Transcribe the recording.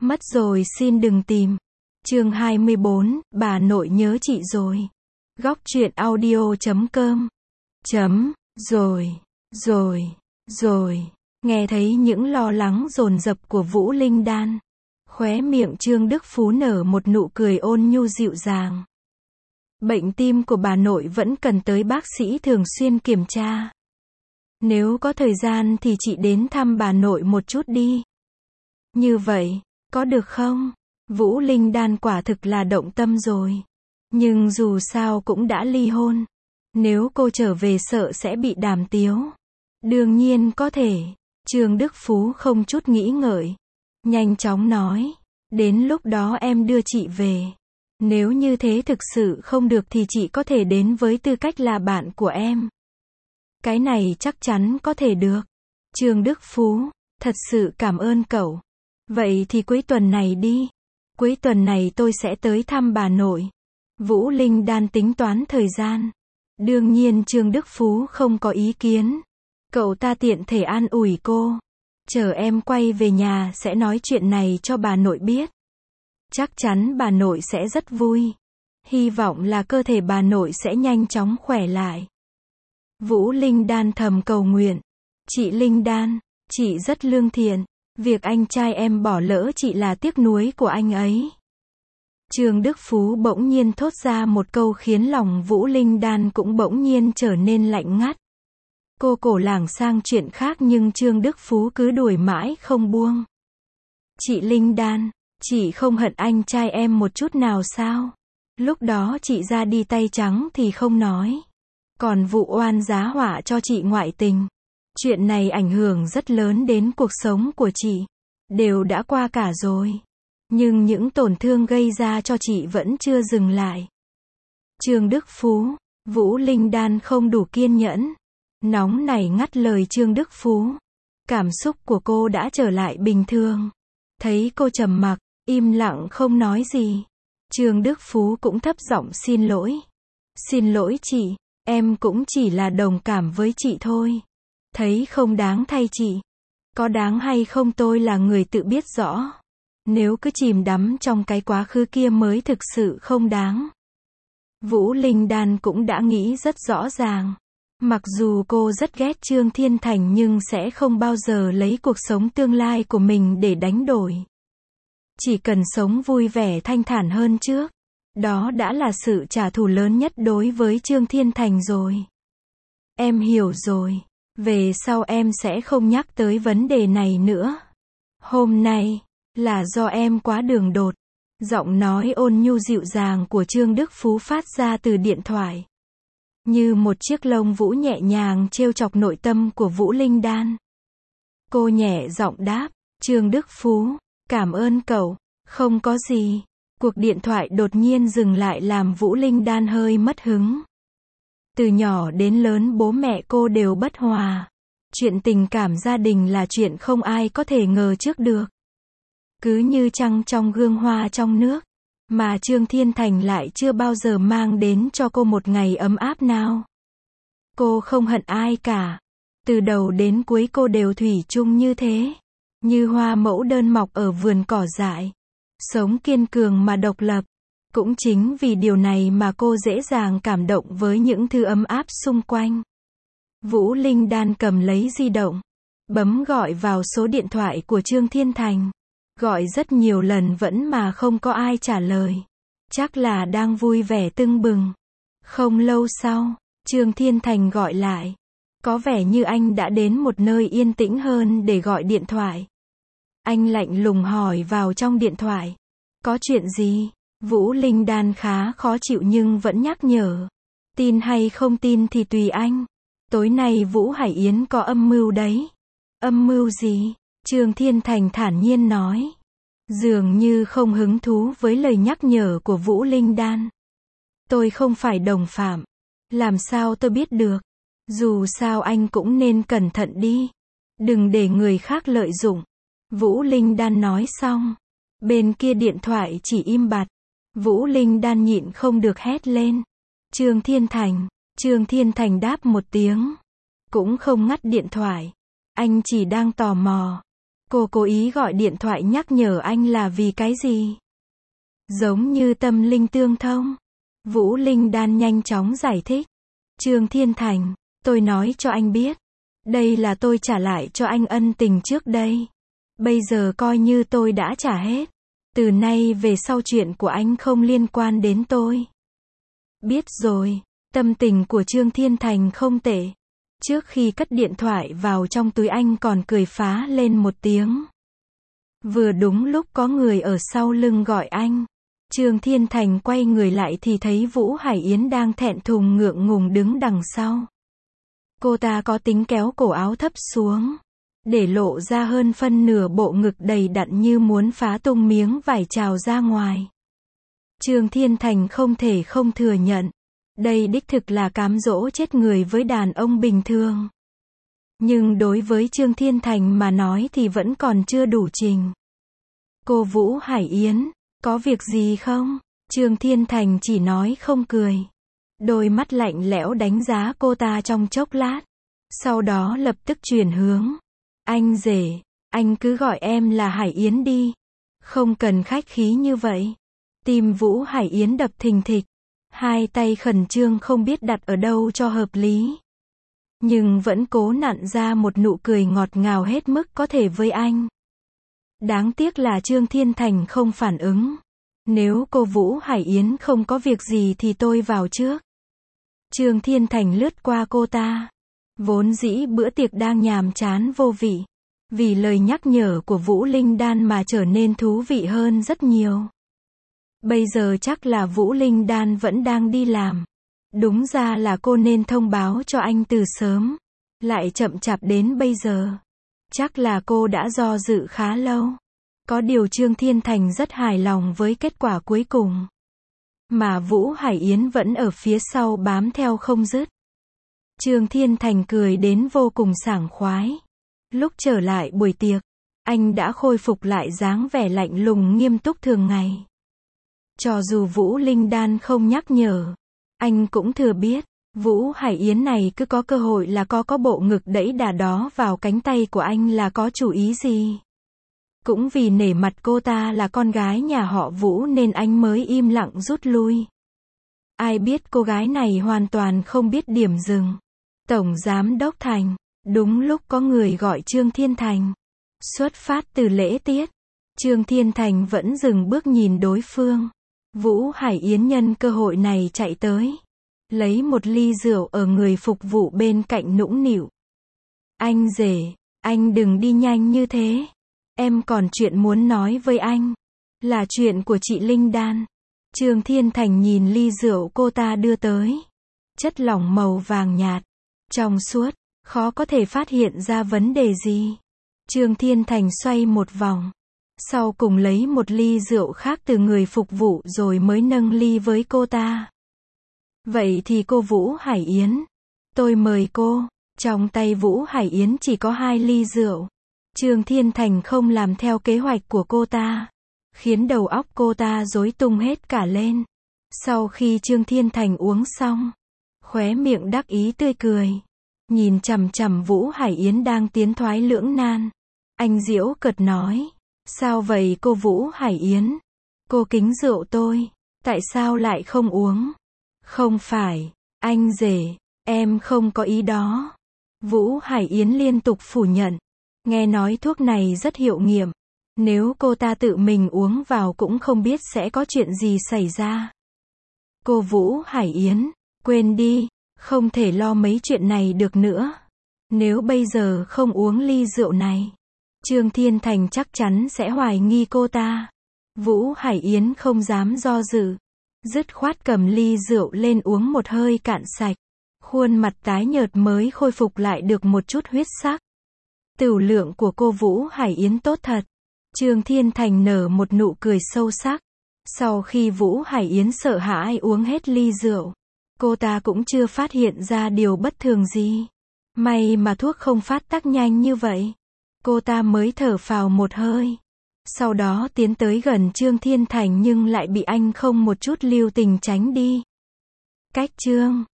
Mất rồi xin đừng tìm. Chương 24, bà nội nhớ chị rồi. Góc truyện audio.com. Rồi. Nghe thấy những lo lắng dồn dập của Vũ Linh Đan. Khóe miệng Trương Đức Phú nở một nụ cười ôn nhu dịu dàng. Bệnh tim của bà nội vẫn cần tới bác sĩ thường xuyên kiểm tra. Nếu có thời gian thì chị đến thăm bà nội một chút đi. Như vậy, có được không? Vũ Linh Đan quả thực là động tâm rồi. Nhưng dù sao cũng đã ly hôn. Nếu cô trở về sợ sẽ bị đàm tiếu. Đương nhiên có thể. Trương Đức Phú không chút nghĩ ngợi. Nhanh chóng nói. Đến lúc đó em đưa chị về. Nếu như thế thực sự không được thì chị có thể đến với tư cách là bạn của em. Cái này chắc chắn có thể được. Trương Đức Phú, thật sự cảm ơn cậu. Vậy thì cuối tuần này đi. Cuối tuần này tôi sẽ tới thăm bà nội. Vũ Linh Đan tính toán thời gian. Đương nhiên Trương Đức Phú không có ý kiến. Cậu ta tiện thể an ủi cô. Chờ em quay về nhà sẽ nói chuyện này cho bà nội biết. Chắc chắn bà nội sẽ rất vui. Hy vọng là cơ thể bà nội sẽ nhanh chóng khỏe lại. Vũ Linh Đan thầm cầu nguyện. Chị Linh Đan, chị rất lương thiện. Việc anh trai em bỏ lỡ chị là tiếc nuối của anh ấy. Trương Đức Phú bỗng nhiên thốt ra một câu khiến lòng Vũ Linh Đan cũng bỗng nhiên trở nên lạnh ngắt. Cô cổ lảng sang chuyện khác nhưng Trương Đức Phú cứ đuổi mãi không buông. Chị Linh Đan, chị không hận anh trai em một chút nào sao? Lúc đó chị ra đi tay trắng thì không nói. Còn vụ oan giá họa cho chị ngoại tình. Chuyện này ảnh hưởng rất lớn đến cuộc sống của chị. Đều đã qua cả rồi. Nhưng những tổn thương gây ra cho chị vẫn chưa dừng lại. Trương Đức Phú, Vũ Linh Đan không đủ kiên nhẫn. Nóng nảy ngắt lời Trương Đức Phú. Cảm xúc của cô đã trở lại bình thường. Thấy cô trầm mặc, im lặng không nói gì. Trương Đức Phú cũng thấp giọng xin lỗi. Xin lỗi chị, em cũng chỉ là đồng cảm với chị thôi. Thấy không đáng thay chị. Có đáng hay không tôi là người tự biết rõ. Nếu cứ chìm đắm trong cái quá khứ kia mới thực sự không đáng. Vũ Linh Đan cũng đã nghĩ rất rõ ràng. Mặc dù cô rất ghét Trương Thiên Thành nhưng sẽ không bao giờ lấy cuộc sống tương lai của mình để đánh đổi. Chỉ cần sống vui vẻ thanh thản hơn trước. Đó đã là sự trả thù lớn nhất đối với Trương Thiên Thành rồi. Em hiểu rồi. Về sau em sẽ không nhắc tới vấn đề này nữa. Hôm nay, là do em quá đường đột. Giọng nói ôn nhu dịu dàng của Trương Đức Phú phát ra từ điện thoại. Như một chiếc lông vũ nhẹ nhàng trêu chọc nội tâm của Vũ Linh Đan. Cô nhẹ giọng đáp, Trương Đức Phú, cảm ơn cậu, không có gì. Cuộc điện thoại đột nhiên dừng lại làm Vũ Linh Đan hơi mất hứng. Từ nhỏ đến lớn bố mẹ cô đều bất hòa. Chuyện tình cảm gia đình là chuyện không ai có thể ngờ trước được. Cứ như trăng trong gương hoa trong nước. Mà Trương Thiên Thành lại chưa bao giờ mang đến cho cô một ngày ấm áp nào. Cô không hận ai cả. Từ đầu đến cuối cô đều thủy chung như thế. Như hoa mẫu đơn mọc ở vườn cỏ dại. Sống kiên cường mà độc lập. Cũng chính vì điều này mà cô dễ dàng cảm động với những thứ ấm áp xung quanh. Vũ Linh Đan cầm lấy di động. Bấm gọi vào số điện thoại của Trương Thiên Thành. Gọi rất nhiều lần vẫn mà không có ai trả lời. Chắc là đang vui vẻ tưng bừng. Không lâu sau, Trương Thiên Thành gọi lại. Có vẻ như anh đã đến một nơi yên tĩnh hơn để gọi điện thoại. Anh lạnh lùng hỏi vào trong điện thoại. Có chuyện gì? Vũ Linh Đan khá khó chịu nhưng vẫn nhắc nhở. Tin hay không tin thì tùy anh. Tối nay Vũ Hải Yến có âm mưu đấy. Âm mưu gì? Trương Thiên Thành thản nhiên nói. Dường như không hứng thú với lời nhắc nhở của Vũ Linh Đan. Tôi không phải đồng phạm. Làm sao tôi biết được? Dù sao anh cũng nên cẩn thận đi. Đừng để người khác lợi dụng. Vũ Linh Đan nói xong. Bên kia điện thoại chỉ im bặt. Vũ Linh Đan nhịn không được hét lên. Trương Thiên Thành. Trương Thiên Thành đáp một tiếng. Cũng không ngắt điện thoại. Anh chỉ đang tò mò. Cô cố ý gọi điện thoại nhắc nhở anh là vì cái gì? Giống như tâm linh tương thông. Vũ Linh Đan nhanh chóng giải thích. Trương Thiên Thành, tôi nói cho anh biết. Đây là tôi trả lại cho anh ân tình trước đây. Bây giờ coi như tôi đã trả hết. Từ nay về sau chuyện của anh không liên quan đến tôi. Biết rồi, tâm tình của Trương Thiên Thành không tệ. Trước khi cất điện thoại vào trong túi anh còn cười phá lên một tiếng. Vừa đúng lúc có người ở sau lưng gọi anh. Trương Thiên Thành quay người lại thì thấy Vũ Hải Yến đang thẹn thùng ngượng ngùng đứng đằng sau. Cô ta có tính kéo cổ áo thấp xuống, để lộ ra hơn phân nửa bộ ngực đầy đặn như muốn phá tung miếng vải trào ra ngoài. Trương Thiên Thành không thể không thừa nhận. Đây đích thực là cám dỗ chết người với đàn ông bình thường. Nhưng đối với Trương Thiên Thành mà nói thì vẫn còn chưa đủ trình. Cô Vũ Hải Yến, có việc gì không? Trương Thiên Thành chỉ nói không cười. Đôi mắt lạnh lẽo đánh giá cô ta trong chốc lát. Sau đó lập tức chuyển hướng. Anh rể, anh cứ gọi em là Hải Yến đi. Không cần khách khí như vậy. Tim Vũ Hải Yến đập thình thịch. Hai tay khẩn trương không biết đặt ở đâu cho hợp lý. Nhưng vẫn cố nặn ra một nụ cười ngọt ngào hết mức có thể với anh. Đáng tiếc là Trương Thiên Thành không phản ứng. Nếu cô Vũ Hải Yến không có việc gì thì tôi vào trước. Trương Thiên Thành lướt qua cô ta. Vốn dĩ bữa tiệc đang nhàm chán vô vị. Vì lời nhắc nhở của Vũ Linh Đan mà trở nên thú vị hơn rất nhiều. Bây giờ chắc là Vũ Linh Đan vẫn đang đi làm. Đúng ra là cô nên thông báo cho anh từ sớm. Lại chậm chạp đến bây giờ. Chắc là cô đã do dự khá lâu. Có điều Trương Thiên Thành rất hài lòng với kết quả cuối cùng. Mà Vũ Hải Yến vẫn ở phía sau bám theo không dứt. Trương Thiên Thành cười đến vô cùng sảng khoái. Lúc trở lại buổi tiệc, anh đã khôi phục lại dáng vẻ lạnh lùng nghiêm túc thường ngày. Cho dù Vũ Linh Đan không nhắc nhở, anh cũng thừa biết, Vũ Hải Yến này cứ có cơ hội là có bộ ngực đẫy đà đó vào cánh tay của anh là có chủ ý gì. Cũng vì nể mặt cô ta là con gái nhà họ Vũ nên anh mới im lặng rút lui. Ai biết cô gái này hoàn toàn không biết điểm dừng. Tổng Giám Đốc Thành, đúng lúc có người gọi Trương Thiên Thành. Xuất phát từ lễ tiết, Trương Thiên Thành vẫn dừng bước nhìn đối phương. Vũ Hải Yến nhân cơ hội này chạy tới. Lấy một ly rượu ở người phục vụ bên cạnh nũng nịu. Anh rể, anh đừng đi nhanh như thế. Em còn chuyện muốn nói với anh. Là chuyện của chị Linh Đan. Trương Thiên Thành nhìn ly rượu cô ta đưa tới. Chất lỏng màu vàng nhạt. Trong suốt, khó có thể phát hiện ra vấn đề gì. Trương Thiên Thành xoay một vòng. Sau cùng lấy một ly rượu khác từ người phục vụ rồi mới nâng ly với cô ta. Vậy thì cô Vũ Hải Yến. Tôi mời cô. Trong tay Vũ Hải Yến chỉ có 2 ly rượu. Trương Thiên Thành không làm theo kế hoạch của cô ta. Khiến đầu óc cô ta rối tung hết cả lên. Sau khi Trương Thiên Thành uống xong, khóe miệng đắc ý tươi cười. Nhìn chằm chằm Vũ Hải Yến đang tiến thoái lưỡng nan. Anh giễu cợt nói. Sao vậy cô Vũ Hải Yến? Cô kính rượu tôi. Tại sao lại không uống? Không phải, anh rể, em không có ý đó. Vũ Hải Yến liên tục phủ nhận. Nghe nói thuốc này rất hiệu nghiệm. Nếu cô ta tự mình uống vào cũng không biết sẽ có chuyện gì xảy ra. Cô Vũ Hải Yến, quên đi, không thể lo mấy chuyện này được nữa. Nếu bây giờ không uống ly rượu này, Trương Thiên Thành chắc chắn sẽ hoài nghi cô ta. Vũ Hải Yến không dám do dự. Dứt khoát cầm ly rượu lên uống một hơi cạn sạch. Khuôn mặt tái nhợt mới khôi phục lại được một chút huyết sắc. Tửu lượng của cô Vũ Hải Yến tốt thật. Trương Thiên Thành nở một nụ cười sâu sắc. Sau khi Vũ Hải Yến sợ hãi uống hết ly rượu, cô ta cũng chưa phát hiện ra điều bất thường gì. May mà thuốc không phát tác nhanh như vậy. Cô ta mới thở phào một hơi. Sau đó tiến tới gần Trương Thiên Thành nhưng lại bị anh không một chút lưu tình tránh đi. Cách Trương